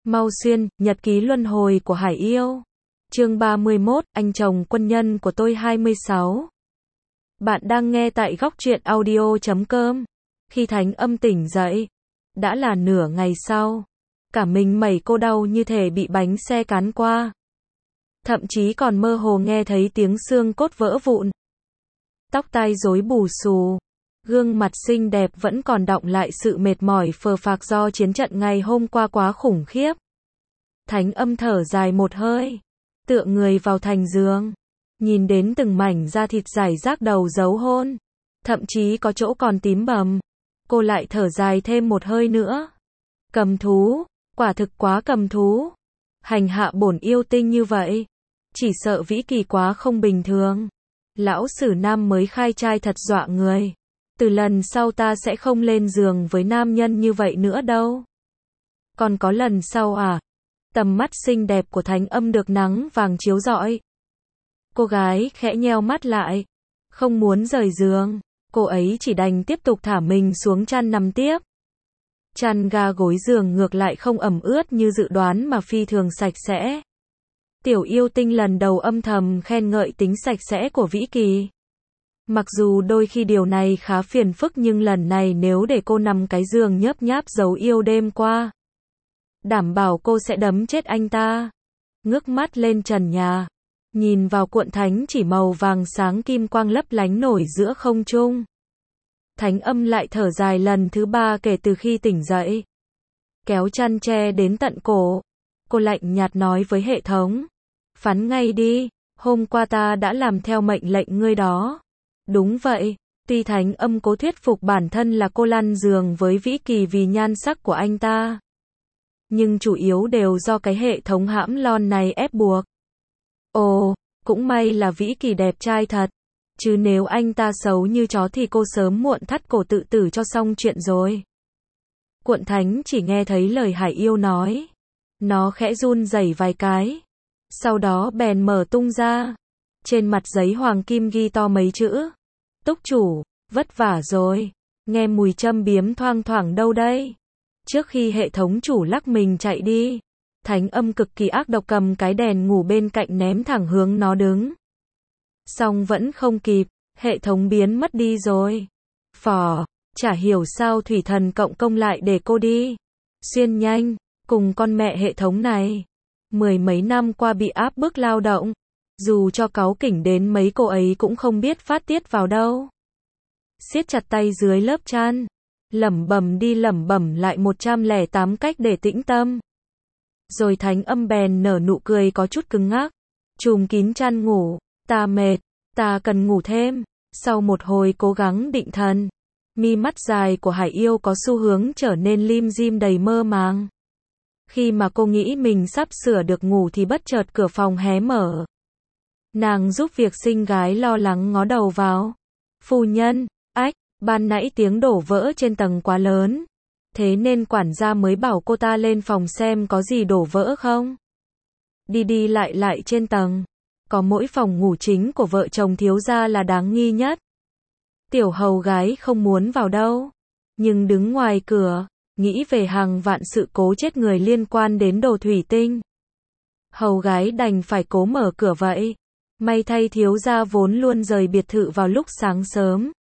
Mau Xuyên, nhật ký luân hồi của Hải Yêu. Chương 31, anh chồng quân nhân của tôi 26. Bạn đang nghe tại góc truyện audio.com. Khi Thánh Âm tỉnh dậy, đã là nửa ngày sau. Cả mình mẩy cô đau như thể bị bánh xe cán qua. Thậm chí còn mơ hồ nghe thấy tiếng xương cốt vỡ vụn. Tóc tai rối bù xù. Gương mặt xinh đẹp vẫn còn đọng lại sự mệt mỏi phờ phạc do chiến trận ngày hôm qua quá khủng khiếp. Thánh Âm thở dài một hơi, tựa người vào thành giường, nhìn đến từng mảnh da thịt rải rác đầu dấu hôn, thậm chí có chỗ còn tím bầm. Cô lại thở dài thêm một hơi nữa. Cầm thú, quả thực quá cầm thú. Hành hạ bổn yêu tinh như vậy, chỉ sợ Vĩ Kỳ quá không bình thường. Lão Sử Nam mới khai trai thật dọa người. Từ lần sau ta sẽ không lên giường với nam nhân như vậy nữa đâu. Còn có lần sau à? Tầm mắt xinh đẹp của Thánh Âm được nắng vàng chiếu rọi. Cô gái khẽ nheo mắt lại, không muốn rời giường. Cô ấy chỉ đành tiếp tục thả mình xuống chăn nằm tiếp. Chăn ga gối giường ngược lại không ẩm ướt như dự đoán mà phi thường sạch sẽ. Tiểu yêu tinh lần đầu âm thầm khen ngợi tính sạch sẽ của Vĩ Kỳ. Mặc dù đôi khi điều này khá phiền phức nhưng lần này nếu để cô nằm cái giường nhớp nháp dấu yêu đêm qua, đảm bảo cô sẽ đấm chết anh ta. Ngước mắt lên trần nhà, nhìn vào cuộn thánh chỉ màu vàng sáng kim quang lấp lánh nổi giữa không trung. Thánh Âm lại thở dài lần thứ 3 kể từ khi tỉnh dậy. Kéo chăn che đến tận cổ, cô lạnh nhạt nói với hệ thống. Phán ngay đi, hôm qua ta đã làm theo mệnh lệnh ngươi đó. Đúng vậy, tuy Thánh Âm cố thuyết phục bản thân là cô lăn giường với Vĩ Kỳ vì nhan sắc của anh ta, nhưng chủ yếu đều do cái hệ thống hãm lon này ép buộc. Ồ, cũng may là Vĩ Kỳ đẹp trai thật, chứ nếu anh ta xấu như chó thì cô sớm muộn thắt cổ tự tử cho xong chuyện rồi. Cuộn thánh chỉ nghe thấy lời Hải Yêu nói. Nó khẽ run rẩy vài cái, sau đó bèn mở tung ra. Trên mặt giấy hoàng kim ghi to mấy chữ. Túc chủ, vất vả rồi. Nghe mùi châm biếm thoang thoảng đâu đây. Trước khi hệ thống chủ lắc mình chạy đi, Thánh Âm cực kỳ ác độc cầm cái đèn ngủ bên cạnh ném thẳng hướng nó đứng. Xong vẫn không kịp, hệ thống biến mất đi rồi. Phỏ, chả hiểu sao thủy thần cộng công lại để cô đi. Xuyên nhanh, cùng con mẹ hệ thống này. Mười mấy năm qua bị áp bức lao động. Dù cho cáu kỉnh đến mấy cô ấy cũng không biết phát tiết vào đâu. Siết chặt tay dưới lớp chăn, lẩm bẩm đi lẩm bẩm lại 108 cách để tĩnh tâm. Rồi Thánh Âm bèn nở nụ cười có chút cứng ngắc, trùm kín chăn ngủ. Ta mệt, ta cần ngủ thêm. Sau một hồi cố gắng định thần, mi mắt dài của Hải Yêu có xu hướng trở nên lim dim đầy mơ màng. Khi mà cô nghĩ mình sắp sửa được ngủ thì bất chợt cửa phòng hé mở. Nàng giúp việc sinh gái lo lắng ngó đầu vào. Phu nhân, ách, ban nãy tiếng đổ vỡ trên tầng quá lớn, thế nên quản gia mới bảo cô ta lên phòng xem có gì đổ vỡ không. Đi đi lại lại trên tầng, có mỗi phòng ngủ chính của vợ chồng thiếu gia là đáng nghi nhất. Tiểu hầu gái không muốn vào đâu, nhưng đứng ngoài cửa, nghĩ về hàng vạn sự cố chết người liên quan đến đồ thủy tinh. Hầu gái đành phải cố mở cửa vậy. May thay thiếu gia vốn luôn rời biệt thự vào lúc sáng sớm.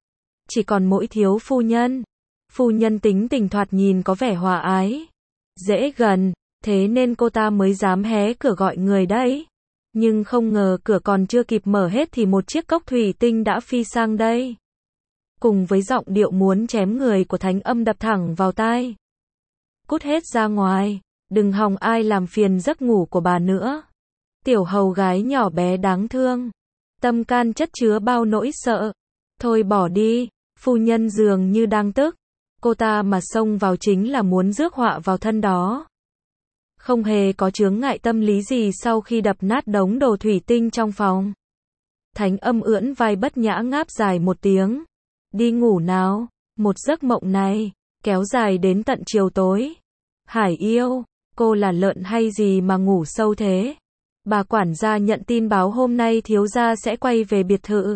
Chỉ còn mỗi thiếu phu nhân. Phu nhân tính tình thoạt nhìn có vẻ hòa ái, dễ gần, thế nên cô ta mới dám hé cửa gọi người đấy. Nhưng không ngờ cửa còn chưa kịp mở hết thì một chiếc cốc thủy tinh đã phi sang đây. Cùng với giọng điệu muốn chém người của Thánh Âm đập thẳng vào tai. Cút hết ra ngoài, đừng hòng ai làm phiền giấc ngủ của bà nữa. Tiểu hầu gái nhỏ bé đáng thương, tâm can chất chứa bao nỗi sợ. Thôi bỏ đi, phu nhân dường như đang tức. Cô ta mà xông vào chính là muốn rước họa vào thân đó. Không hề có chướng ngại tâm lý gì sau khi đập nát đống đồ thủy tinh trong phòng. Thánh Âm ưỡn vai bất nhã ngáp dài một tiếng. Đi ngủ nào, một giấc mộng này, kéo dài đến tận chiều tối. Hải Yêu, cô là lợn hay gì mà ngủ sâu thế? Bà quản gia nhận tin báo hôm nay thiếu gia sẽ quay về biệt thự.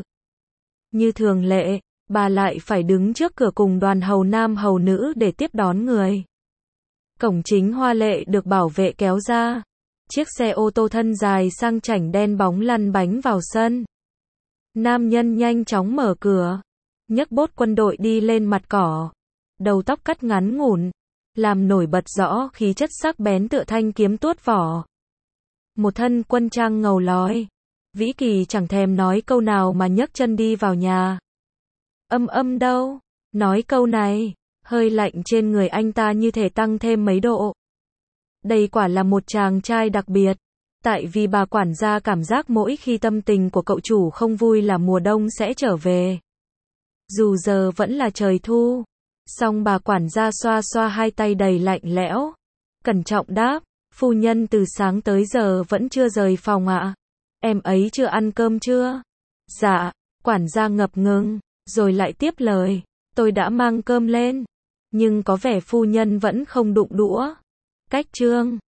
Như thường lệ, bà lại phải đứng trước cửa cùng đoàn hầu nam hầu nữ để tiếp đón người. Cổng chính hoa lệ được bảo vệ kéo ra. Chiếc xe ô tô thân dài sang chảnh đen bóng lăn bánh vào sân. Nam nhân nhanh chóng mở cửa, nhấc bốt quân đội đi lên mặt cỏ. Đầu tóc cắt ngắn ngủn, làm nổi bật rõ khí chất sắc bén tựa thanh kiếm tuốt vỏ. Một thân quân trang ngầu lói. Vĩ Kỳ chẳng thèm nói câu nào mà nhấc chân đi vào nhà. Đâu? Nói câu này, hơi lạnh trên người anh ta như thể tăng thêm mấy độ. Đây quả là một chàng trai đặc biệt. Tại vì bà quản gia cảm giác mỗi khi tâm tình của cậu chủ không vui là mùa đông sẽ trở về. Dù giờ vẫn là trời thu. Song bà quản gia xoa xoa hai tay đầy lạnh lẽo. Cẩn trọng đáp, phu nhân từ sáng tới giờ vẫn chưa rời phòng ạ. Em ấy chưa ăn cơm chưa? Dạ, quản gia ngập ngừng, rồi lại tiếp lời, tôi đã mang cơm lên. Nhưng có vẻ phu nhân vẫn không đụng đũa. Cách chương